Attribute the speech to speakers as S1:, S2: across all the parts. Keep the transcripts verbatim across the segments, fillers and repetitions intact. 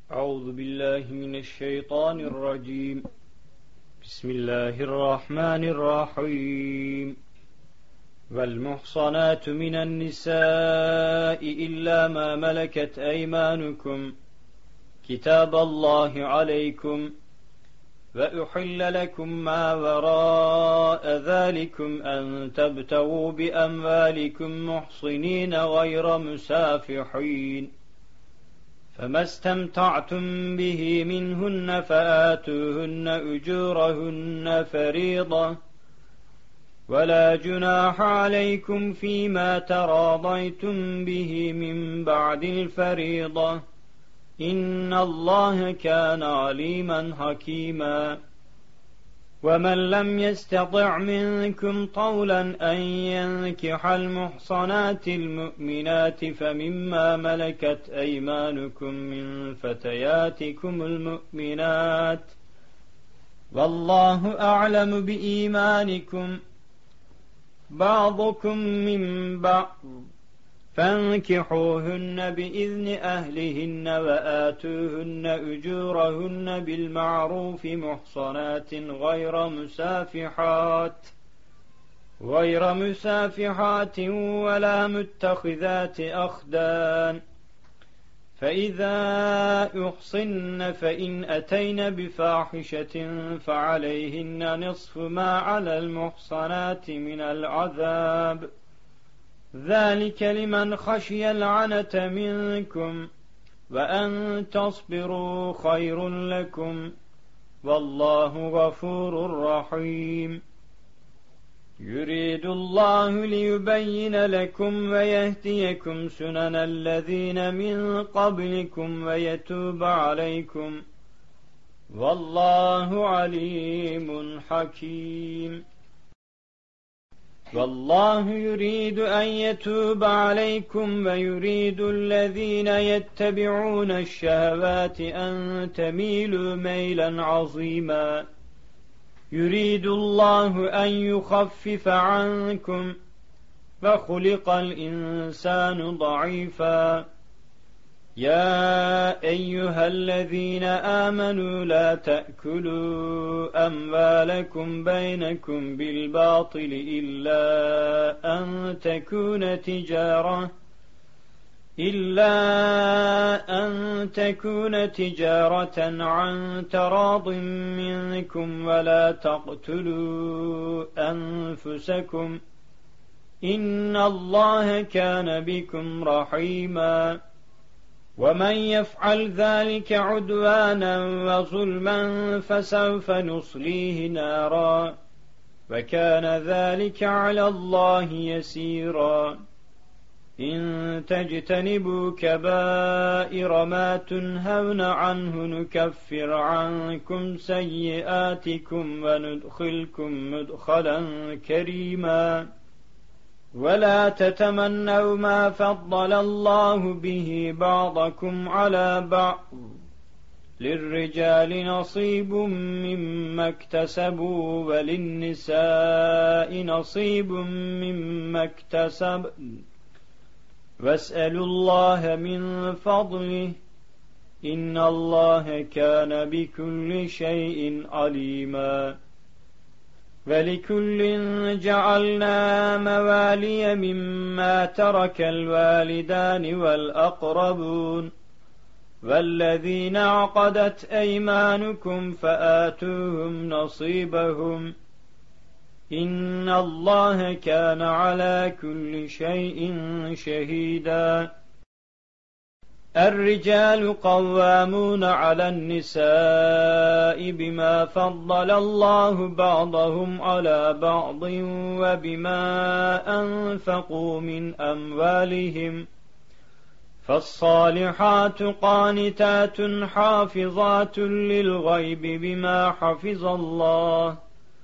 S1: أعوذ بالله من الشيطان الرجيم. بسم الله الرحمن الرحيم. والمحصنات من النساء إلا ما ملكت أيمانكم كتاب الله عليكم وأحل لكم ما وراء ذلكم أن تبتغوا بأموالكم محصنين غير مسافحين، فما استمتعتم به منهن فآتوهن أجورهن فريضة، ولا جناح عليكم فيما تراضيتم به من بعد الفريضة، إن الله كان عليما حكيما. ومن لم يستطع منكم طولا أن ينكح المحصنات المؤمنات فمما ملكت أيمانكم من فتياتكم المؤمنات، والله أعلم بإيمانكم بعضكم من بعض، فانكحوهن بإذن أهلهن وآتوهن أجورهن بالمعروف محصنات غير مسافحات غير مسافحات ولا متخذات أخدان، فإذا أحصن فإن أتين بفاحشة فعليهن نصف ما على المحصنات من العذاب، ذلك لمن خشي العنة منكم، وأن تصبروا خير لكم، والله غفور رحيم. يريد الله ليبين لكم ويهديكم سنن الذين من قبلكم ويتوب عليكم، والله عليم حكيم. والله يريد أن يتوب عليكم ويريد الذين يتبعون الشهوات أن تميلوا ميلا عظيما. يريد الله أن يخفف عنكم وخلق الإنسان ضعيفا. يا أيها الذين آمنوا لا تأكلوا أموالكم بينكم بالباطل إلا أن تكون تجارة إلا أن تكون تجارة عن تراض منكم، ولا تقتلوا أنفسكم إن الله كان بكم رحيما. ومن يفعل ذلك عدوانا وظلما فسوف نصليه نارا، وكان ذلك على الله يسيرا. إن تجتنبوا كبائر ما تنهون عنه نكفر عنكم سيئاتكم وندخلكم مدخلا كريما. ولا تتمنوا ما فضل الله به بعضكم على بعض، للرجال نصيب مما اكتسبوا وللنساء نصيب مما اكتسبن، واسألوا الله من فضله إن الله كان بكل شيء عليما. ولكل جعلنا موالي مما ترك الوالدان والأقربون والذين عقدت أيمانكم فآتوهم نصيبهم، إن الله كان على كل شيء شهيدا. الرجال قوامون على النساء بما فضل الله بعضهم على بعض وبما أنفقوا من أموالهم، فالصالحات قانتات حافظات للغيب بما حفظ الله،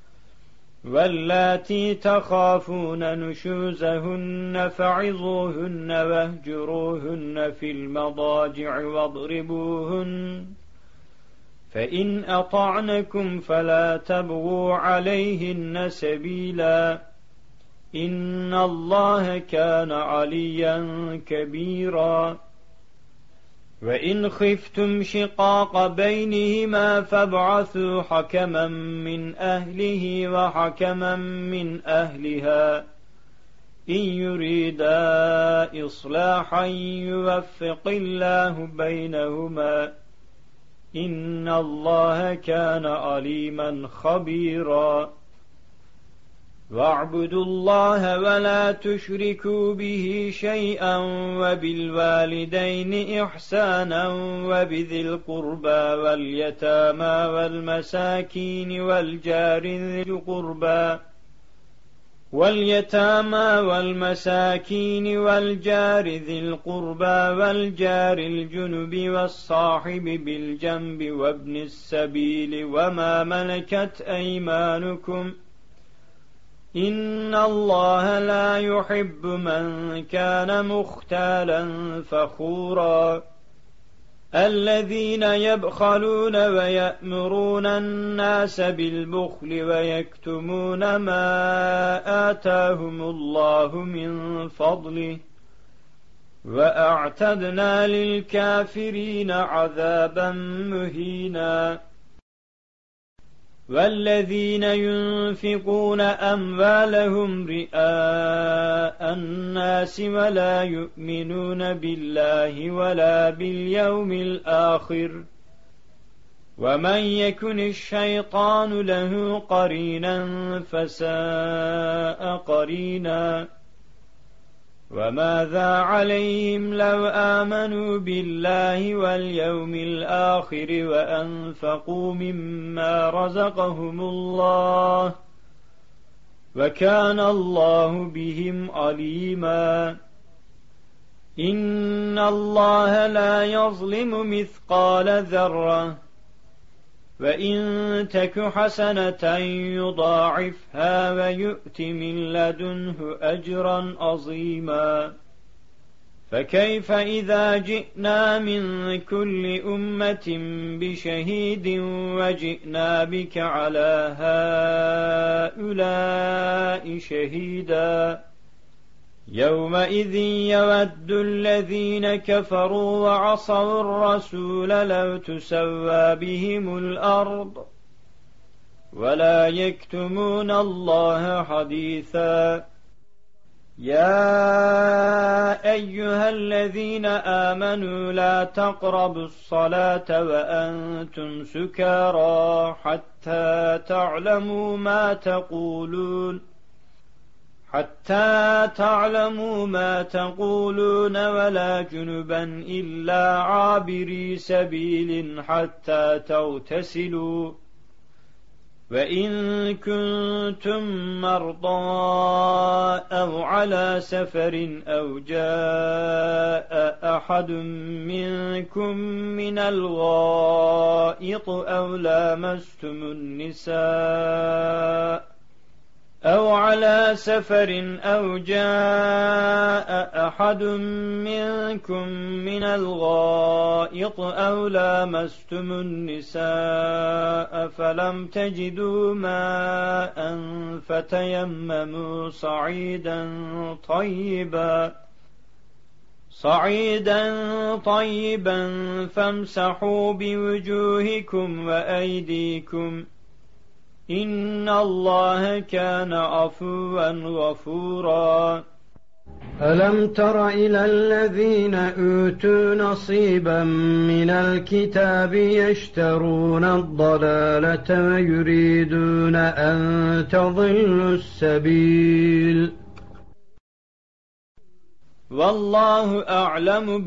S1: واللاتي تخافون نشوزهن فعظوهن واهجروهن في المضاجع واضربوهن، فإن أطعنكم فلا تبغوا عليهن سبيلا، إن الله كان عليا كبيرا. وإن خفتم شقاق بينهما فابعثوا حكما من أهله وحكما من أهلها إن يريدا إصلاحا يوفق الله بينهما إن الله كان عليما خبيرا واعبدوا الله ولا تشركوا به شيئا وبالوالدين إحسانا وبذي القربى واليتامى والمساكين والجار ذي القربى واليتامى والمساكين والجار ذي القربى والجار الجنب والصاحب بالجنب وابن السبيل وما ملكت أيمانكم إن الله لا يحب من كان مختالا فخورا الذين يبخلون ويأمرون الناس بالبخل ويكتمون ما آتاهم الله من فضله وأعتدنا للكافرين عذابا مهينا والذين ينفقون أموالهم رئاء الناس ولا يؤمنون بالله ولا باليوم الآخر ومن يكن الشيطان له قرينا فساء قرينا وماذا عليهم لو آمنوا بالله واليوم الآخر وأنفقوا مما رزقهم الله وكان الله بهم عليما إن الله لا يظلم مثقال ذرة وإن تك حسنة يضاعفها ويؤت من لدنه أجرا عظيما فكيف إذا جئنا من كل أمة بشهيد وجئنا بك على هؤلاء شهيدا يومئذ يود الذين كفروا وعصوا الرسول لو تسوى بهم الأرض ولا يكتمون الله حديثا يا أيها الذين آمنوا لا تقربوا الصلاة وأنتم سكارى حتى تعلموا ما تقولون حتى تعلموا ما تقولون ولا جنبا إلا عابري سبيل حتى تغتسلوا وإن كنتم مرضى أو على سفر أو جاء أحد منكم من الغائط أو لامستم النساء أو على سفر أو جاء أحد منكم من الغائط أو لامستم النساء فلم تجدوا ماء فتيمموا صعيدا طيبا صعيدا طيبا فامسحوا بوجوهكم وأيديكم إن الله كان عفوا غفورا
S2: ألم تر إلى الذين أوتوا نصيبا من الكتاب يشترون الضلالة ويريدون أن تضلوا السبيل
S1: والله أعلم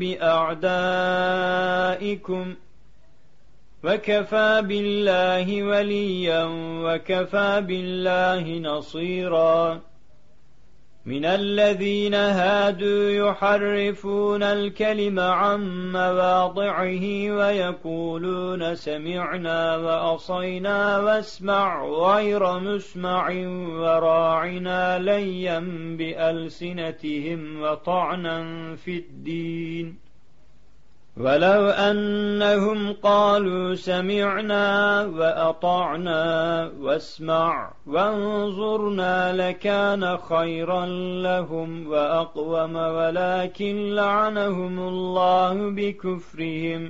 S1: بأعدائكم وكفى بالله وليا وكفى بالله نصيرا من الذين هادوا يحرفون الكلم عن مواضعه ويقولون سمعنا وعصينا واسمع غير مسمع وراعنا ليا بألسنتهم وطعنا في الدين ولو أنهم قالوا سمعنا وأطعنا واسمع وانظرنا لكان خيرا لهم وأقوم ولكن لعنهم الله بكفرهم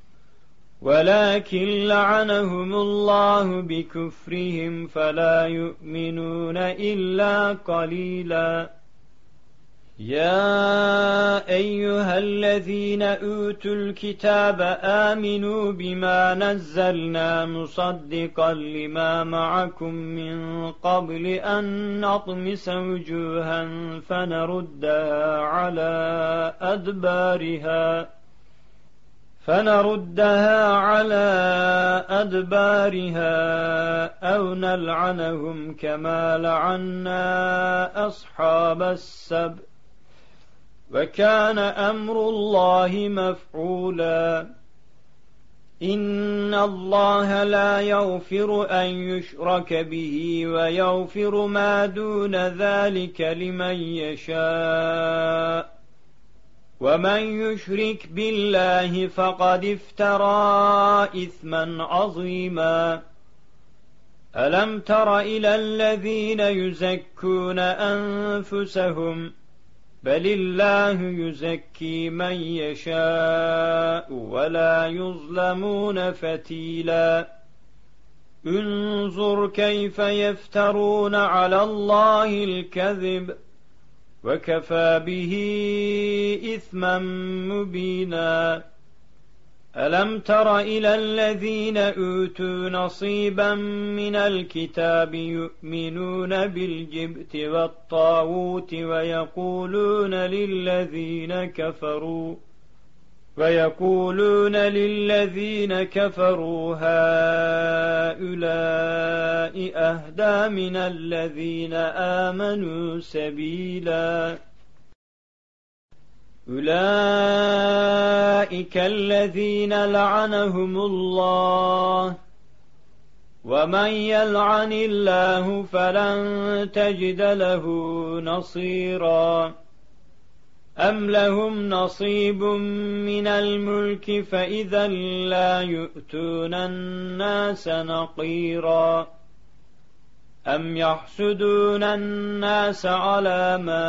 S1: ولكن لعنهم الله بكفرهم فلا يؤمنون إلا قليلا. يا أيها الذين أوتوا الكتاب آمنوا بما نزلنا مصدقا لما معكم من قبل أن نطمس وجوها فنردها على أدبارها فنردها على أدبارها أو نلعنهم كما لعنا أصحاب السبت وكان أمر الله مفعولا. إن الله لا يغفر أن يشرك به ويغفر ما دون ذلك لمن يشاء ومن يشرك بالله فقد افترى إثما عظيما. ألم تر إلى الذين يزكون أنفسهم بل الله يزكي من يشاء ولا يظلمون فتيلا. انظر كيف يفترون على الله الكذب وكفى به إثما مبينا. ألم تر إلى الذين أوتوا نصيبا من الكتاب يؤمنون بالجبت والطاغوت ويقولون للذين كفروا ويقولون للذين كفروا هؤلاء أهدى من الذين آمنوا سبيلا. أولئك الذين لعنهم الله ومن يلعن الله فلن تجد له نصيرا. أم لهم نصيب من الملك فإذا لا يؤتون الناس نقيرا. أم يحسدون الناس على ما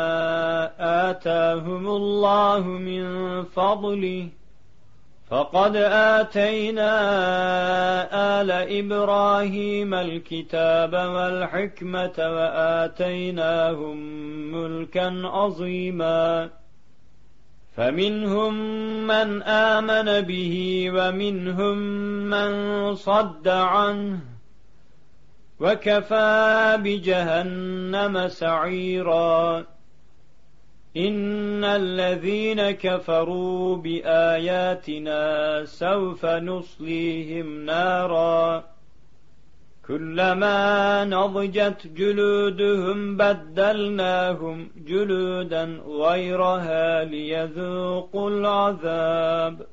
S1: آتاهم الله من فضله فقد آتينا آل إبراهيم الكتاب والحكمة وآتيناهم ملكا عظيما. فمنهم من آمن به ومنهم من صد عنه وكفى بجهنم سعيرا. إن الذين كفروا بآياتنا سوف نصليهم نارا كلما نضجت جلودهم بدلناهم جلودا غيرها ليذوقوا العذاب.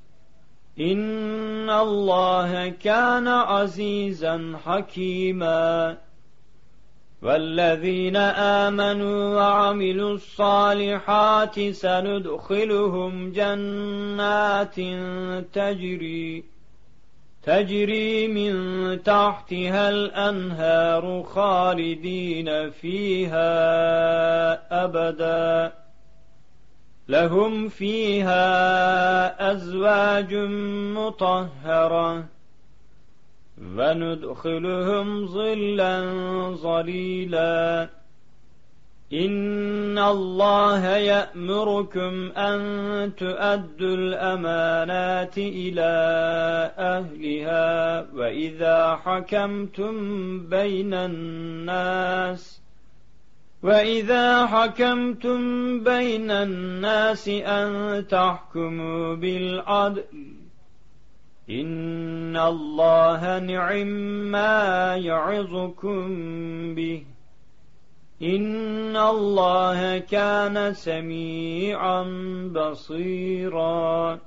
S1: إن الله كان عزيزا حكيما. والذين آمنوا وعملوا الصالحات سندخلهم جنات تجري تجري من تحتها الأنهار خالدين فيها أبدا لهم فيها أزواج مطهرة وندخلهم ظلا ظليلا. إن الله يأمركم أن تؤدوا الأمانات إلى أهلها وإذا حكمتم بين الناس وإذا حكمتم بين الناس أن تحكموا بالعدل إن الله نعم ما يعظكم به إن الله كان سميعا بصيرا.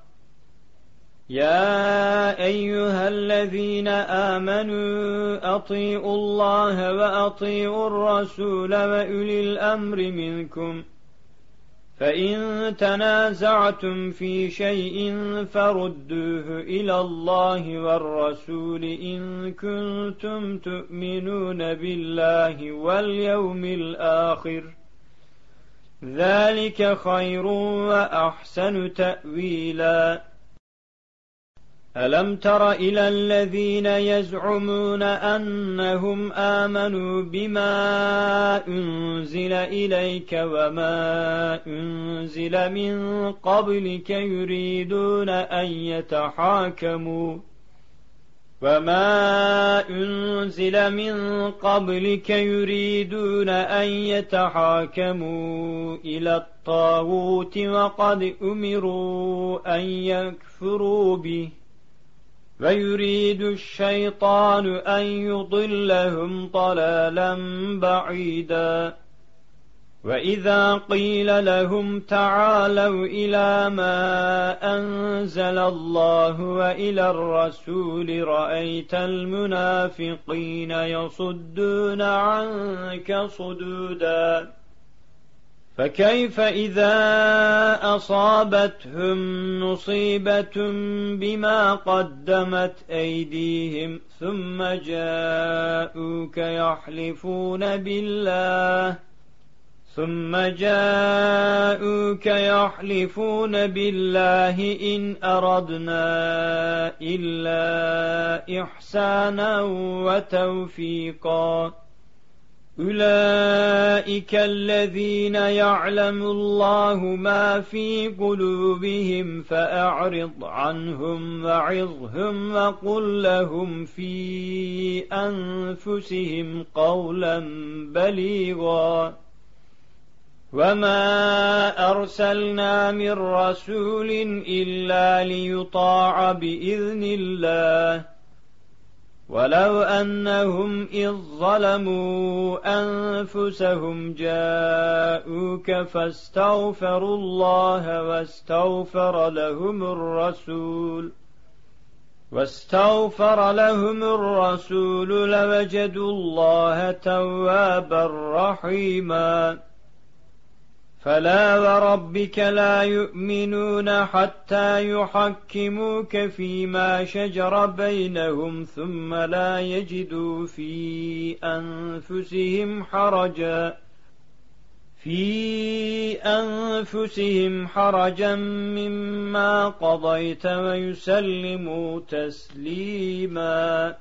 S1: يا أيها الذين آمنوا أطيعوا الله وأطيعوا الرسول وأولي الأمر منكم فإن تنازعتم في شيء فردوه إلى الله والرسول إن كنتم تؤمنون بالله واليوم الآخر، ذلك خير وأحسن تأويلا. ألم تر إلى الذين يزعمون أنهم آمنوا بما أنزل إليك وما أنزل من قبلك يريدون أن يتحاكموا وما أنزل من قبلك يريدون أن يتحاكموا إلى الطاغوت وقد أمروا أن يكفروا به ويريد الشيطان أن يضلهم ضلالا بعيدا. وإذا قيل لهم تعالوا إلى ما أنزل الله وإلى الرسول رأيت المنافقين يصدون عنك صدودا. فكيف إذا أصابتهم مصيبة بما قدمت أيديهم ثم جاءوك يحلفون بالله ثم جاءوك يحلفون بالله إن أردنا إلا إحسانا وتوفيقا. أولئك الذين يعلم الله ما في قلوبهم فأعرض عنهم وعظهم وقل لهم في أنفسهم قولا بليغا. وما أرسلنا من رسول إلا ليطاع بإذن الله ولو أنهم إذ ظلموا أنفسهم جاءوك فاستغفروا الله واستغفر لهم الرسول واستغفر لهم الرسول لوجدوا الله توابا رحيما. فلا وربك لا يؤمنون حتى يحكموك فيما شجر بينهم ثم لا يجدوا في أنفسهم حرجا في أنفسهم حرجا مما قضيت ويسلموا تسليما.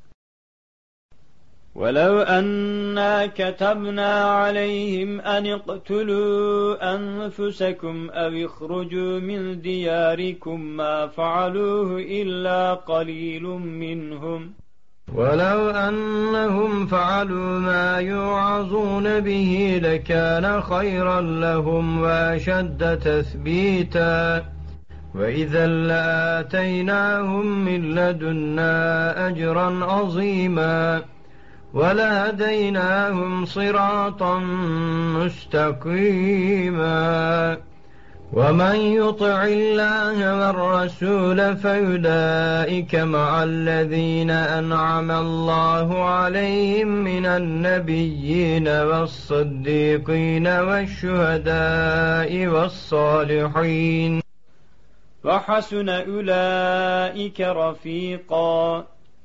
S1: ولو أنا كتبنا عليهم أن اقتلوا أنفسكم أو اخرجوا من دياركم ما فعلوه إلا قليل منهم
S2: ولو أنهم فعلوا ما يوعظون به لكان خيرا لهم وأشد تثبيتا وإذا لآتيناهم من لدنا أجرا عظيما ولهديناهم صراطا مستقيما. ومن يطع الله والرسول فأولئك مع الذين أنعم الله عليهم من النبيين والصديقين والشهداء والصالحين
S1: وحسن أولئك رفيقا.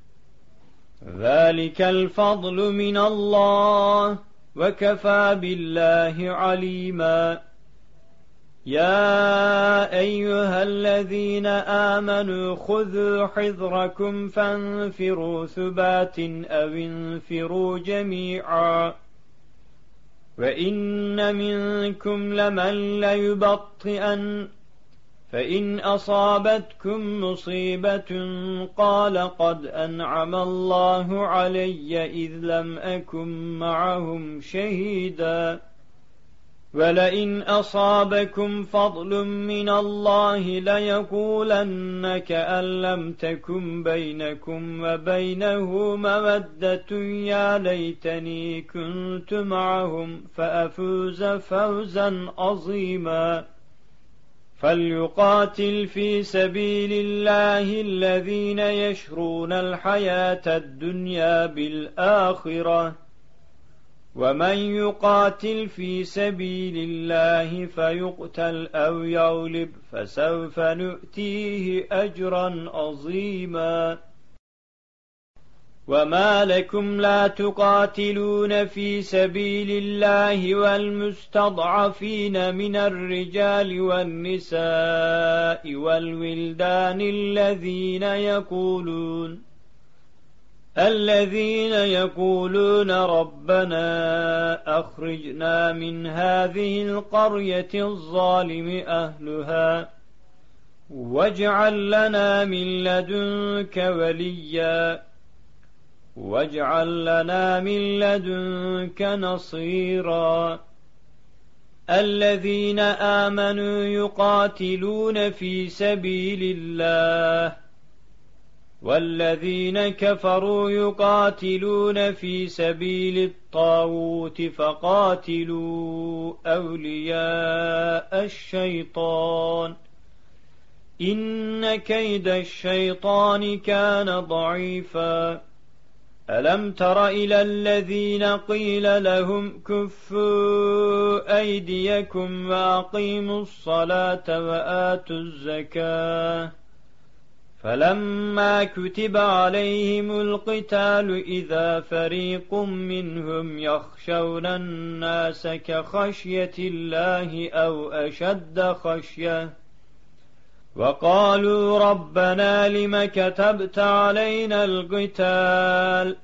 S1: ذلك الفضل من الله وكفى بالله عليما. يا أيها الذين آمنوا خذوا حذركم فانفروا ثبات أو انفروا جميعا وإن منكم لمن ليبطئن فإن أصابتكم مصيبة قال قد أنعم الله علي إذ لم أكن معهم شهيدا ولئن أصابكم فضل من الله ليقولن كأن لم تكن بينكم وبينه مودة يا ليتني كنت معهم فأفوز فوزا عظيما. فليقاتل في سبيل الله الذين يشرون الحياة الدنيا بالآخرة ومن يقاتل في سبيل الله فيقتل أو يغلب فسوف نؤتيه أجرا عظيما. وما لكم لا تقاتلون في سبيل الله والمستضعفين من الرجال والنساء والولدان الذين يقولون الذين يقولون ربنا أخرجنا من هذه القرية الظالم أهلها واجعل لنا من لدنك وليا واجعل لنا من لدنك نصيرا. الذين آمنوا يقاتلون في سبيل الله والذين كفروا يقاتلون في سبيل الطاغوت فقاتلوا أولياء الشيطان إن كيد الشيطان كان ضعيفا. ألم تر إلى الذين قيل لهم كفوا أيديكم وأقيموا الصلاة وآتوا الزكاة فلما كتب عليهم القتال إذا فريق منهم يخشون الناس كخشية الله أو أشد خشية وقالوا ربنا لم كتبت علينا القتال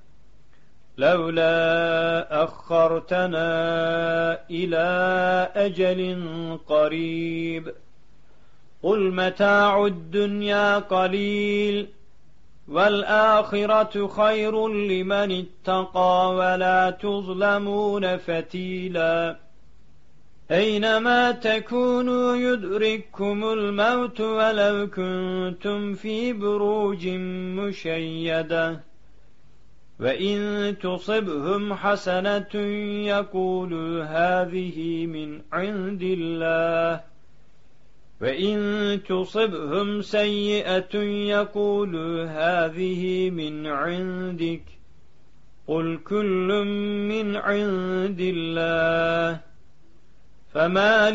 S1: لولا أخرتنا إلى أجل قريب قل متاع الدنيا قليل والآخرة خير لمن اتقى ولا تظلمون فتيلا. أينما تكونوا يدرككم الموت ولو كنتم في بروج مشيدة وإن تصبهم حسنة يقولوا هذه من عند الله وإن تصبهم سيئة يقولوا هذه من عندك قل كل من عند الله فما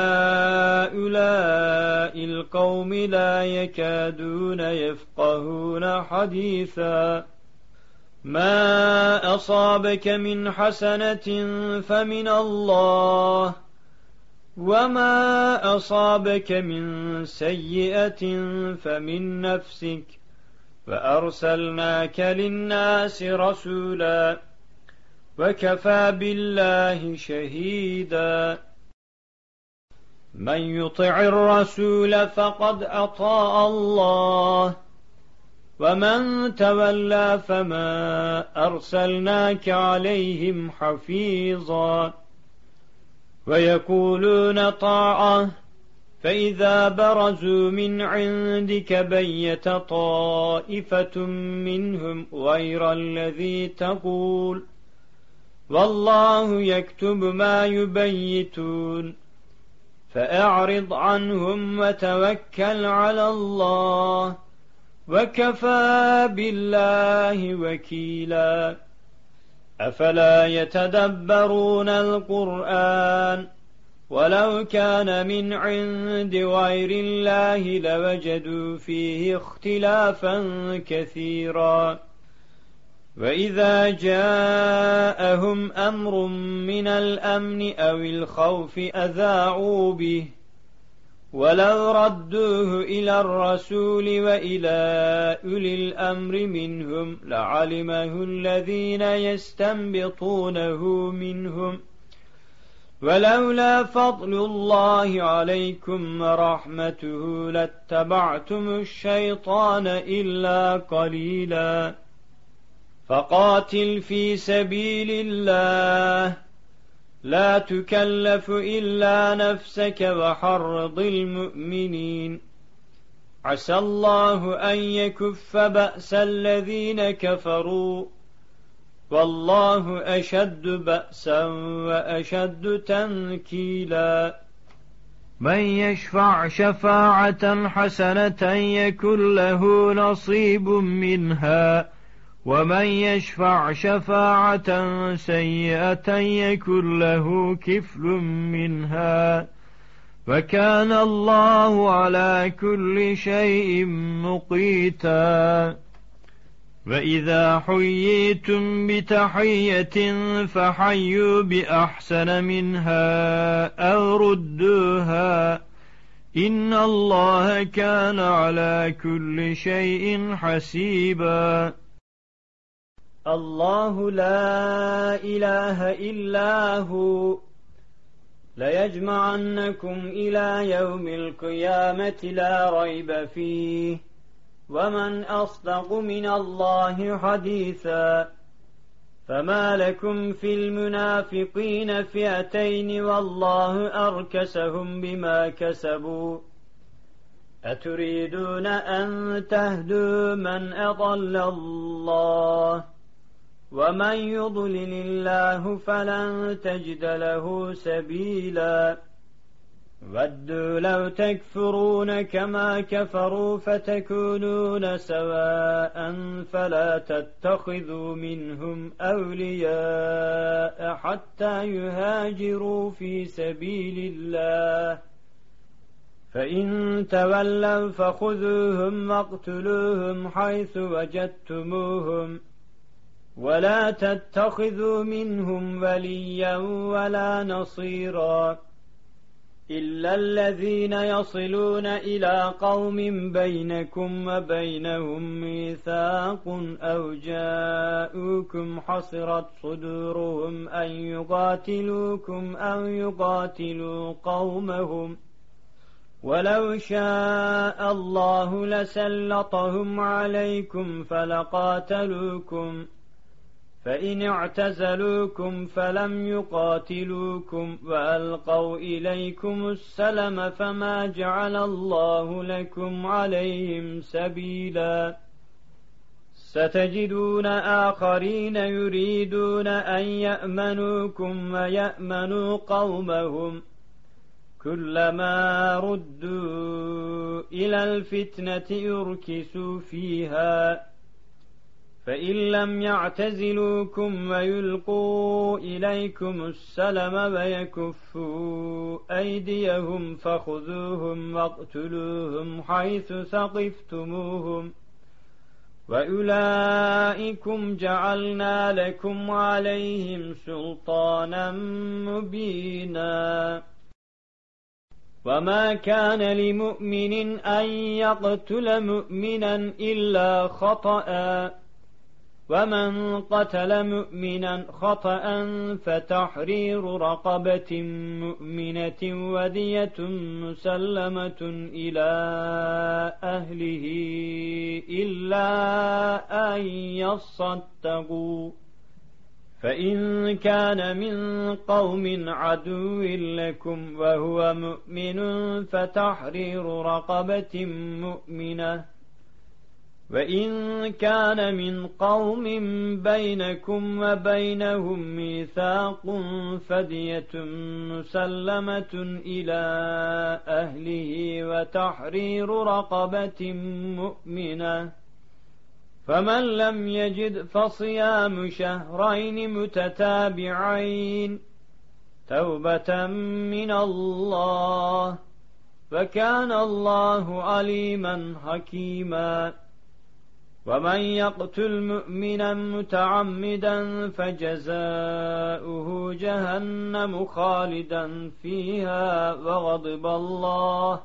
S1: لهؤلاء القوم لا يكادون يفقهون حديثا. ما أصابك من حسنة فمن الله وما أصابك من سيئة فمن نفسك وأرسلناك للناس رسولا وكفى بالله شهيدا. من يطع الرسول فقد أطاع الله ومن تولى فما أرسلناك عليهم حفيظا. ويقولون طاعة فإذا برزوا من عندك بيت طائفة منهم غير الذي تقول والله يكتب ما يبيتون فأعرض عنهم وتوكل على الله وكفى بالله وكيلا. أفلا يتدبرون القرآن ولو كان من عند غير الله لوجدوا فيه اختلافا كثيرا. وإذا جاءهم أمر من الأمن أو الخوف أذاعوا به ولو ردوه إلى الرسول وإلى أولي الأمر منهم لعلمه الذين يستنبطونه منهم ولولا فضل الله عليكم ورحمته لاتبعتم الشيطان إلا قليلا. فقاتل في سبيل الله لا تكلف إلا نفسك وحرض المؤمنين عسى الله أن يكف بأس الذين كفروا والله أشد بأسا وأشد تنكيلا.
S2: من يشفع شفاعة حسنة يكن له نصيب منها ومن يشفع شفاعة سيئة يكن له كفل منها وكان الله على كل شيء مقيتا. وإذا حييتم بتحية فحيوا بأحسن منها أو ردوها إن الله كان على كل شيء حسيبا.
S1: الله لا إله إلا هو ليجمعنكم إلى يوم القيامة لا ريب فيه ومن أصدق من الله حديثا. فما لكم في المنافقين فئتين والله أركسهم بما كسبوا أتريدون أن تهدوا من أضل الله ومن يضلل الله فلن تجد له سبيلا. ودوا لو تكفرون كما كفروا فتكونون سواء فلا تتخذوا منهم أولياء حتى يهاجروا في سبيل الله فإن تولوا فخذوهم واقتلوهم حيث وجدتموهم ولا تتخذوا منهم وليا ولا نصيرا إلا الذين يصلون إلى قوم بينكم وبينهم ميثاق أو جاءوكم حصرت صدورهم أن يقاتلوكم أو يقاتلوا قومهم ولو شاء الله لسلطهم عليكم فلقاتلوكم فإن اعتزلوكم فلم يقاتلوكم وألقوا إليكم السلم فما جعل الله لكم عليهم سبيلا. ستجدون آخرين يريدون أن يأمنوكم ويأمنوا قومهم كلما ردوا إلى الفتنة يركسوا فيها فإن لم يعتزلوكم ويلقوا إليكم السلم ويكفوا أيديهم فخذوهم واقتلوهم حيث ثقفتموهم وأولئكم جعلنا لكم عليهم سلطانا مبينا. وما كان لمؤمن أن يقتل مؤمنا إلا خطأ ومن قتل مؤمنا خطأ فتحرير رقبة مؤمنة ودية مسلمة إلى أهله إلا أن يصدقوا فإن كان من قوم عدو لكم وهو مؤمن فتحرير رقبة مؤمنة وإن كان من قوم بينكم وبينهم ميثاق فدية مسلمة إلى أهله وتحرير رقبة مؤمنة فمن لم يجد فصيام شهرين متتابعين توبة من الله وكان الله عليما حكيما. ومن يقتل مؤمنا متعمدا فجزاؤه جهنم خالدا فيها وغضب الله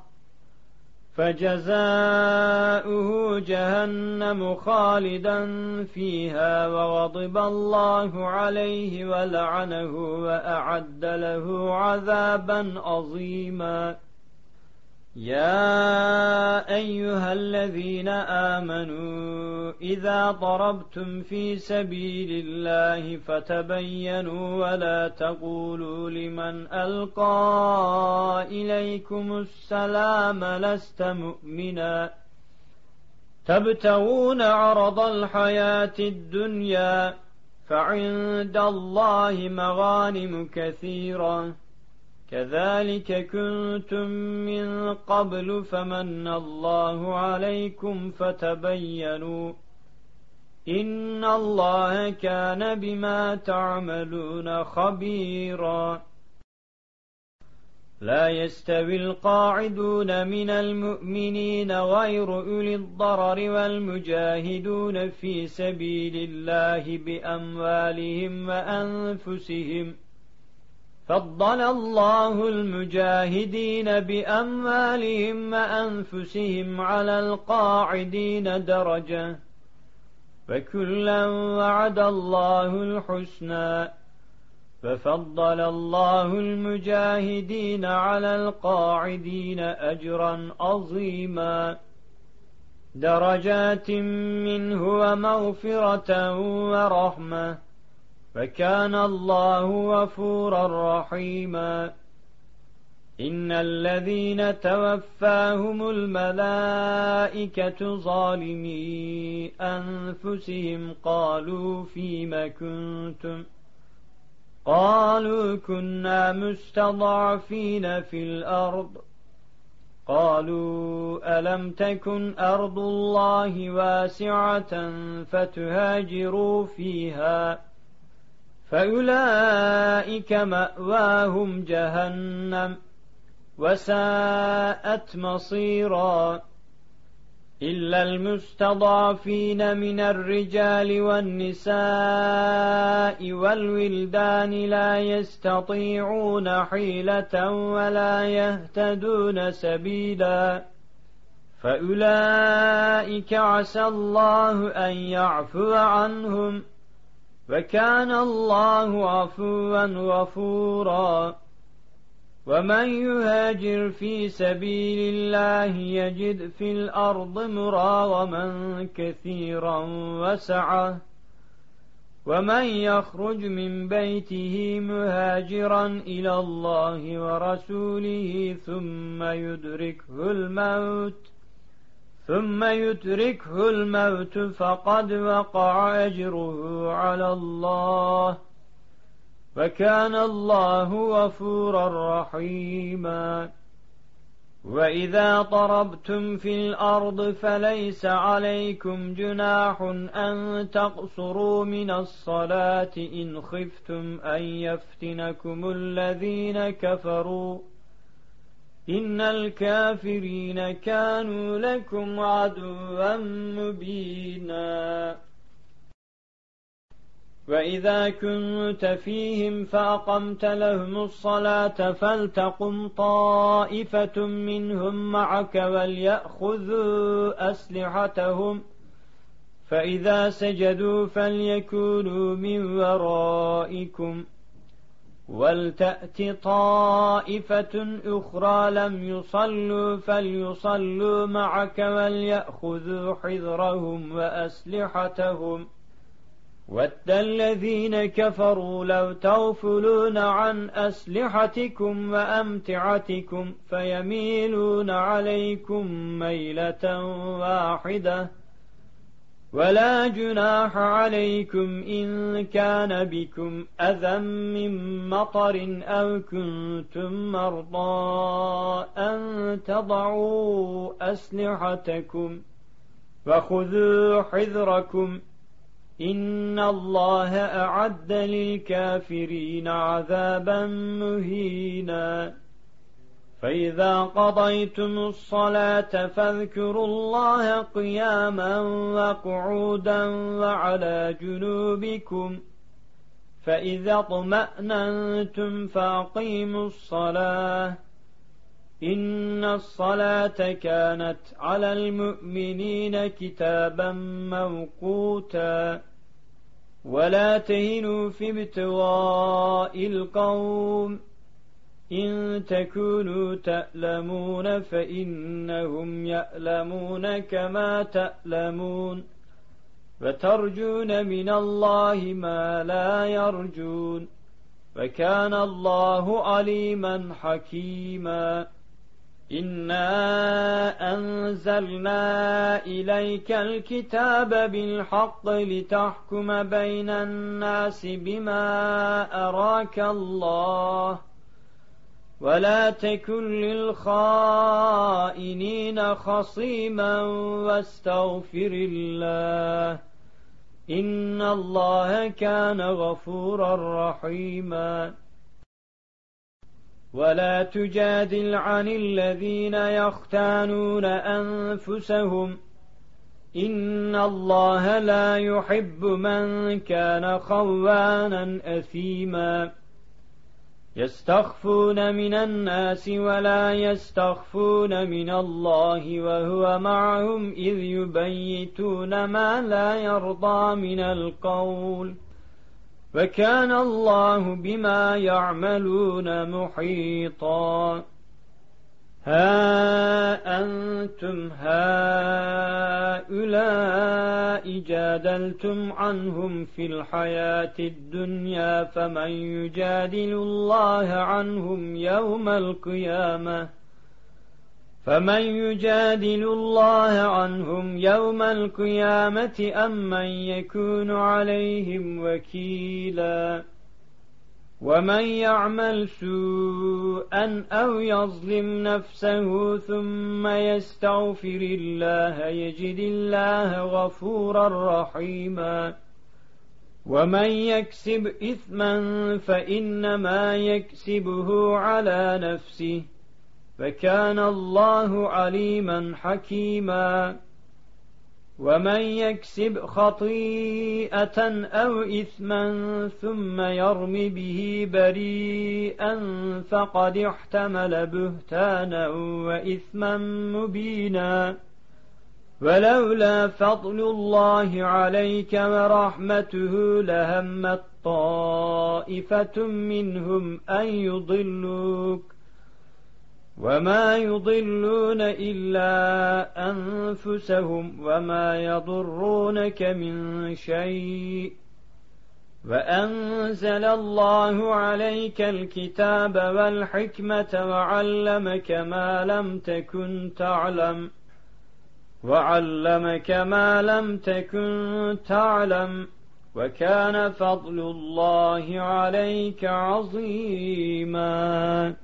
S1: فجزاؤه جهنم خالدا فيها وغضب الله عليه ولعنه وأعد له عذابا عظيما. يا أيها الذين آمنوا إذا ضربتم في سبيل الله فتبينوا ولا تقولوا لمن ألقى إليكم السلام لست مؤمنا تبتغون عرض الحياة الدنيا فعند الله مغانم كثيرة كذلك كنتم من قبل فمن الله عليكم فتبينوا إن الله كان بما تعملون خبيرا. لا يستوي القاعدون من المؤمنين غير أولي الضرر والمجاهدون في سبيل الله بأموالهم وأنفسهم. فضل الله المجاهدين بأموالهم وأنفسهم على القاعدين درجة، فكلا وعد الله الحسنى، ففضل الله المجاهدين على القاعدين أجرا عظيما، درجات منه ومغفرة ورحمة، فكان الله غفورا رحيما. إن الذين توفاهم الملائكة ظالمي أنفسهم قالوا فيم كنتم قالوا كنا مستضعفين في الأرض قالوا ألم تكن أرض الله واسعة فتهاجروا فيها فأولئك مأواهم جهنم وساءت مصيرا. إلا المستضعفين من الرجال والنساء والولدان لا يستطيعون حيلة ولا يهتدون سبيلا، فأولئك عسى الله أن يعفو عنهم، وكان الله عفوا غفورا. ومن يهاجر في سبيل الله يجد في الأرض مراغما كثيرا وسعة، ومن يخرج من بيته مهاجرا إلى الله ورسوله ثم يدركه الموت ثم يدركه الموت فقد وقع أجره على الله، وكان الله غفورا رحيما. وإذا ضربتم في الأرض فليس عليكم جناح أن تقصروا من الصلاة إن خفتم أن يفتنكم الذين كفروا، إن الكافرين كانوا لكم عدوا مبينا. وإذا كنت فيهم فأقمت لهم الصلاة فلتقم طائفة منهم معك وليأخذوا أسلحتهم، فإذا سجدوا فليكونوا من ورائكم، ولتأت طائفة أخرى لم يصلوا فليصلوا معك وليأخذوا حذرهم وأسلحتهم. ود الذين كفروا لو تغفلون عن أسلحتكم وأمتعتكم فيميلون عليكم ميلة واحدة، ولا جناح عليكم إن كان بكم أذى من مطر أو كنتم مرضى أن تضعوا أسلحتكم، وخذوا حذركم، إن الله أعد للكافرين عذابا مهينا. فإذا قضيتم الصلاة فاذكروا الله قياما وقعودا وعلى جنوبكم، فإذا اطمأننتم فأقيموا الصلاة، إن الصلاة كانت على المؤمنين كتابا موقوتا. ولا تهنوا في ابتغاء القوم، إن تكونوا تألمون فإنهم يألمون كما تألمون، وترجون من الله ما لا يرجون، وكان الله عليما حكيما. إنا أنزلنا إليك الكتاب بالحق لتحكم بين الناس بما أراك الله، ولا تكن للخائنين خصيما واستغفر الله، إن الله كان غفورا رحيما. ولا تجادل عن الذين يختانون أنفسهم إن الله لا يحب من كان خوانا أثيما. يستخفون من الناس ولا يستخفون من الله وهو معهم إذ يبيتون ما لا يرضى من القول وكان الله بما يعملون محيطا. ها أنتم هؤلاء جادلتم عنهم في الحياة الدنيا فمن يجادل الله عنهم يوم القيامة فمن يجادل الله عنهم يوم القيامة أم من يكون عليهم وكيلا. ومن يعمل سوءا أو يظلم نفسه ثم يستغفر الله يجد الله غفورا رحيما. ومن يكسب إثما فإنما يكسبه على نفسه فكان الله عليما حكيما. ومن يكسب خطيئة أو إثما ثم يرم به بريئا فقد احتمل بهتانا وإثما مبينا. ولولا فضل الله عليك ورحمته لهمت طائفة منهم أن يضلوك وما يضلون إلا أنفسهم وما يضرونك من شيء. وأنزل الله عليك الكتاب والحكمة وعلمك ما لم تكن تعلم وعلمك ما لم تكن تعلم وكان فضل الله عليك عظيما.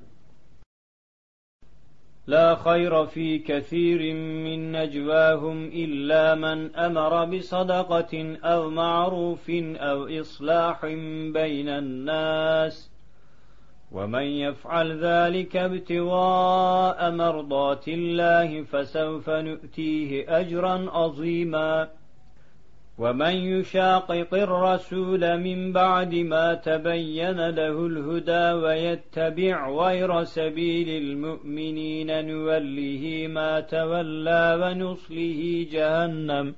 S1: لا خير في كثير من نجواهم إلا من أمر بصدقة أو معروف أو إصلاح بين الناس ومن يفعل ذلك ابتغاء مرضات الله فسوف نؤتيه أجرا عظيما. ومن يشاقق الرسول من بعد ما تبين له الهدى ويتبع غير سبيل المؤمنين نوله ما تولى ونصله جهنم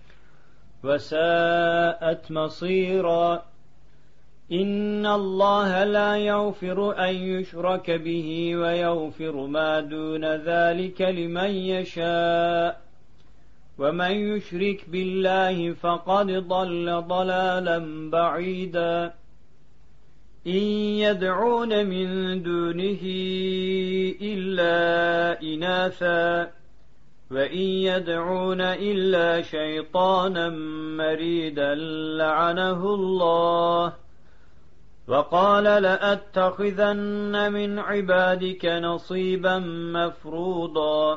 S1: وساءت مصيرا. إن الله لا يغفر أن يشرك به ويغفر ما دون ذلك لمن يشاء ومن يشرك بالله فقد ضل ضلالا بعيدا. إن يدعون من دونه إلا إناثا وإن يدعون إلا شيطانا مريدا لعنه الله وقال لأتخذن من عبادك نصيبا مفروضا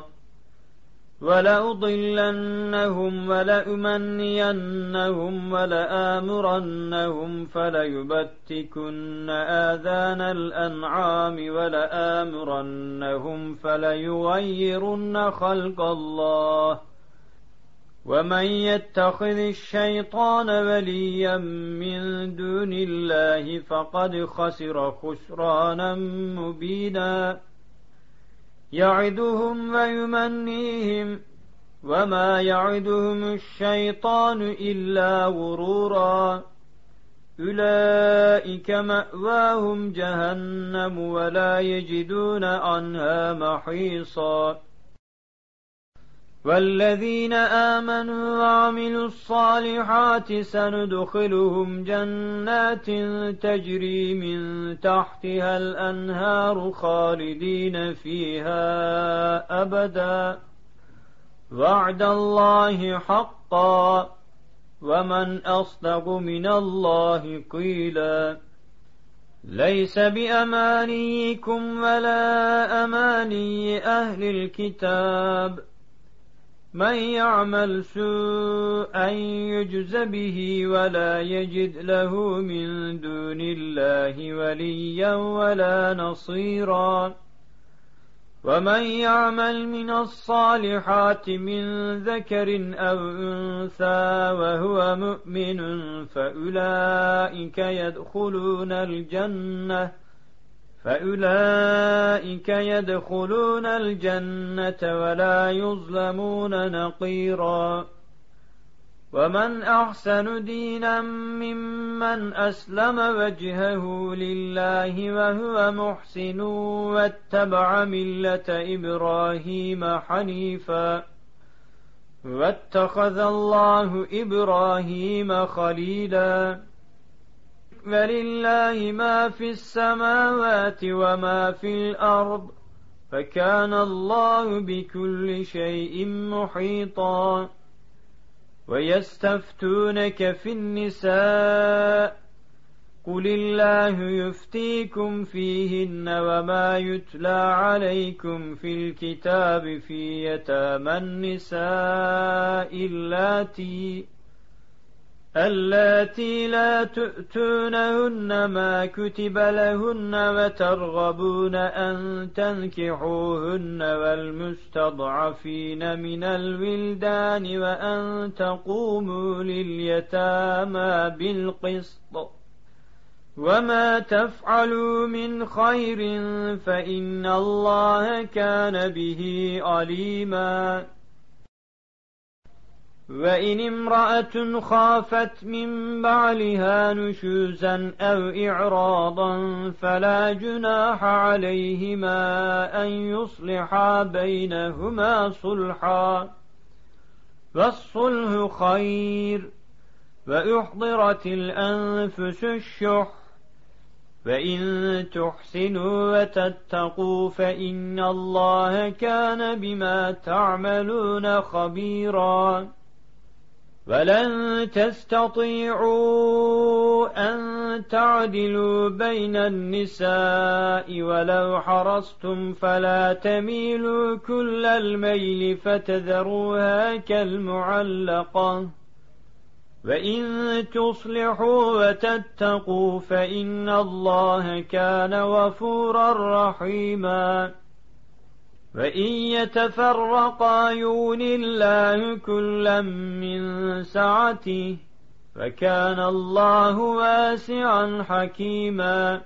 S1: ولأضلنهم ولأمنينهم ولآمرنهم فليبتكن آذان الأنعام ولآمرنهم فليغيرن خلق الله ومن يتخذ الشيطان وليا من دون الله فقد خسر خسرانا مبينا. يعدهم ويمنيهم وما يعدهم الشيطان إلا غرورا. أولئك مأواهم جهنم ولا يجدون عنها محيصا. والذين آمنوا وعملوا الصالحات سندخلهم جنات تجري من تحتها الأنهار خالدين فيها أبدا وعد الله حقا ومن أصدق من الله قيلا. ليس بأمانيكم ولا أماني أهل الكتاب من يعمل سوءا يجز به ولا يجد له من دون الله وليا ولا نصيرا ومن يعمل من الصالحات من ذكر أو أنثى وهو مؤمن فأولئك يدخلون الجنة فأولئك يدخلون الجنة ولا يظلمون نقيرا ومن أحسن دينا ممن أسلم وجهه لله وهو محسن واتبع ملة إبراهيم حنيفا واتخذ الله إبراهيم خليلا ولله ما في السماوات وما في الأرض فكان الله بكل شيء محيطا ويستفتونك في النساء قل الله يفتيكم فيهن وما يتلى عليكم في الكتاب في يتامى النساء اللاتي اللاتي لا تؤتونهن ما كتب لهن وترغبون أن تنكحوهن والمستضعفين من الولدان وأن تقوموا لليتامى بالقسط وما تفعلوا من خير فإن الله كان به عليما وإن امرأة خافت من بعلها نشوزا أو إعراضا فلا جناح عليهما أن يصلحا بينهما صلحا والصلح خير وأحضرت الأنفس الشح فإن تحسنوا وتتقوا فإن الله كان بما تعملون خبيرا ولن تستطيعوا أن تعدلوا بين النساء ولو حرصتم فلا تميلوا كل الميل فتذروها كالمعلقة وإن تصلحوا وتتقوا فإن الله كان غفورا رحيما وإن يتفرقا يغن الله كلا من سعته فكان الله واسعا حكيما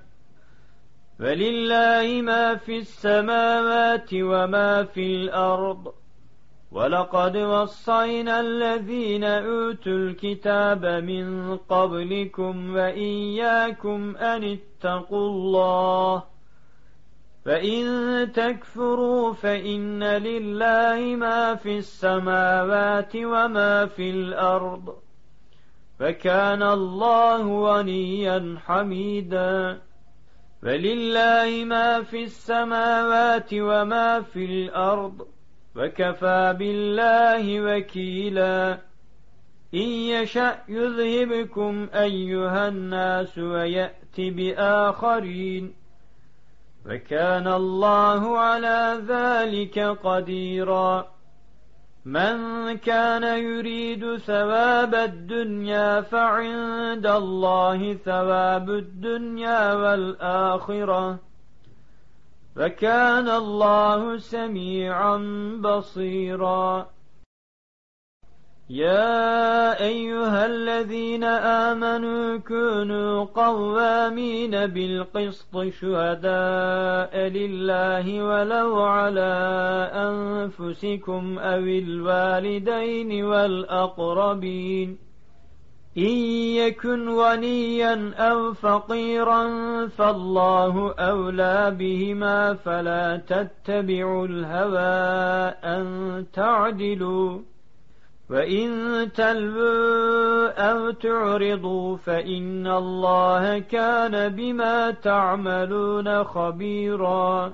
S1: ولله ما في السماوات وما في الأرض ولقد وصينا الذين أوتوا الكتاب من قبلكم وإياكم أن اتقوا الله فإن تكفروا فإن لله ما في السماوات وما في الأرض فكان الله غنيا حميدا ولله ما في السماوات وما في الأرض وكفى بالله وكيلا إن يشأ يذهبكم أيها الناس ويأتي بآخرين وكان الله على ذلك قديرا من كان يريد ثواب الدنيا فعند الله ثواب الدنيا والآخرة وكان الله سميعا بصيرا يا أيها الذين آمنوا كونوا قوامين بالقسط شهداء لله ولو على أنفسكم أو الوالدين والأقربين إن يكن غنيا أو فقيرا فالله أولى بهما فلا تتبعوا الهوى أن تعدلوا وإن تلووا أو تعرضوا فإن الله كان بما تعملون خبيرا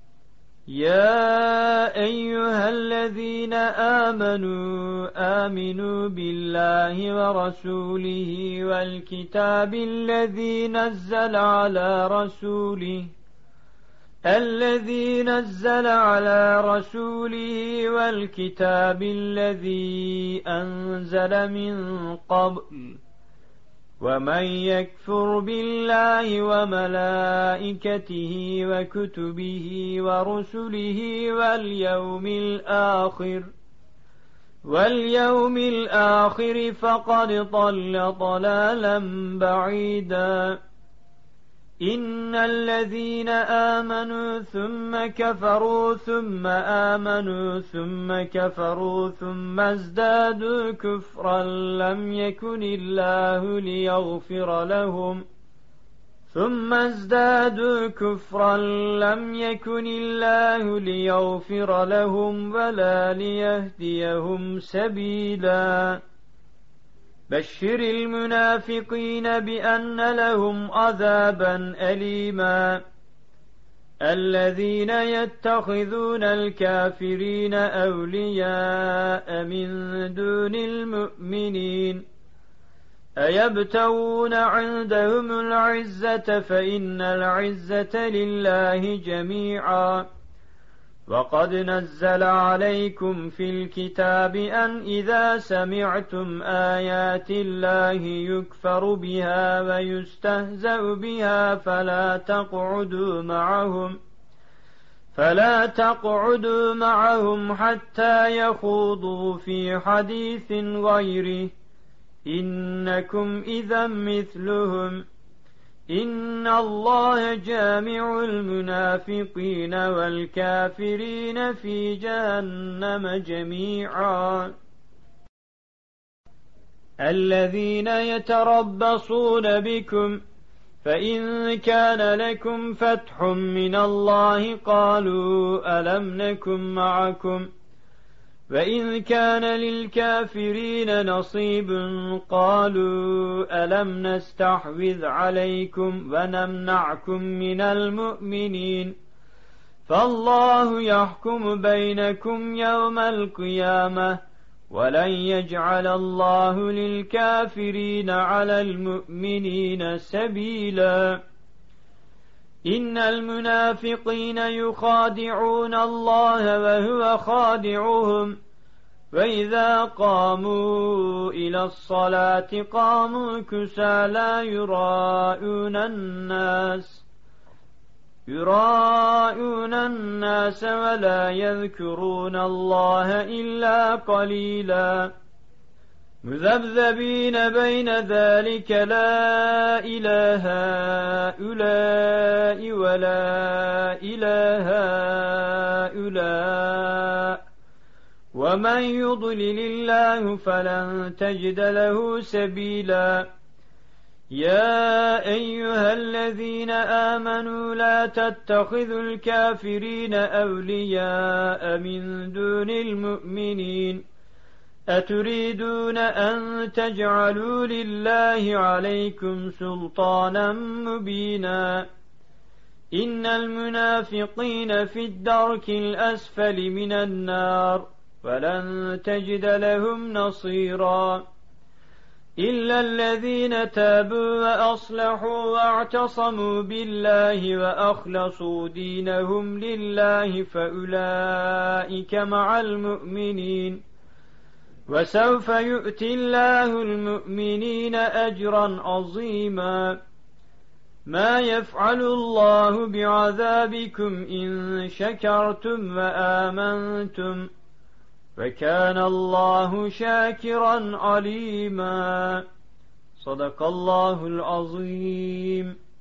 S1: يا أيها الذين آمنوا آمنوا بالله ورسوله والكتاب الذي نزل على رسوله الذي نزل على رسوله والكتاب الذي أنزل من قبل ومن يكفر بالله وملائكته وكتبه ورسله واليوم الآخر واليوم الآخر فقد ضل ضلالا بعيدا إن الذين آمنوا ثم كفروا ثم آمنوا ثم كفروا ثم ازدادوا كفرا لم يكن الله ليغفر لهم ثم ازدادوا كفرا لم يكن الله ليغفر لهم ولا ليهديهم سبيلا بشر المنافقين بأن لهم عذابا أليما الذين يتخذون الكافرين أولياء من دون المؤمنين أيبتغون عندهم العزة فإن العزة لله جميعا وقد نزل عليكم في الكتاب أن إذا سمعتم آيات الله يكفر بها ويستهزأ بها فلا تقعدوا معهم فلا تقعدوا معهم حتى يخوضوا في حديث غيره إنكم إذا مثلهم إن الله جامع المنافقين والكافرين في جهنم جميعا الذين يتربصون بكم فإن كان لكم فتح من الله قالوا ألم نكن معكم وإن كان للكافرين نصيب قالوا ألم نستحوذ عليكم ونمنعكم من المؤمنين فالله يحكم بينكم يوم القيامة ولن يجعل الله للكافرين على المؤمنين سبيلا إن المنافقين يخادعون الله وهو خادعهم وإذا قاموا إلى الصلاة قاموا كسالى يراءون الناس يراءون الناس ولا يذكرون الله إلا قليلا مذبذبين بين ذلك لا إله هؤلاء ولا إله هؤلاء ومن يضلل الله فلن تجد له سبيلا يا أيها الذين آمنوا لا تتخذوا الكافرين أولياء من دون المؤمنين أتريدون أن تجعلوا لله عليكم سلطانا مبينا إن المنافقين في الدرك الأسفل من النار فلن تجد لهم نصيرا إلا الذين تابوا وأصلحوا واعتصموا بالله وأخلصوا دينهم لله فأولئك مع المؤمنين وسوف يؤتي الله المؤمنين أجرا عظيما ما يفعل الله بعذابكم إن شكرتم وآمنتم وكان الله شاكرا عليما صدق الله العظيم.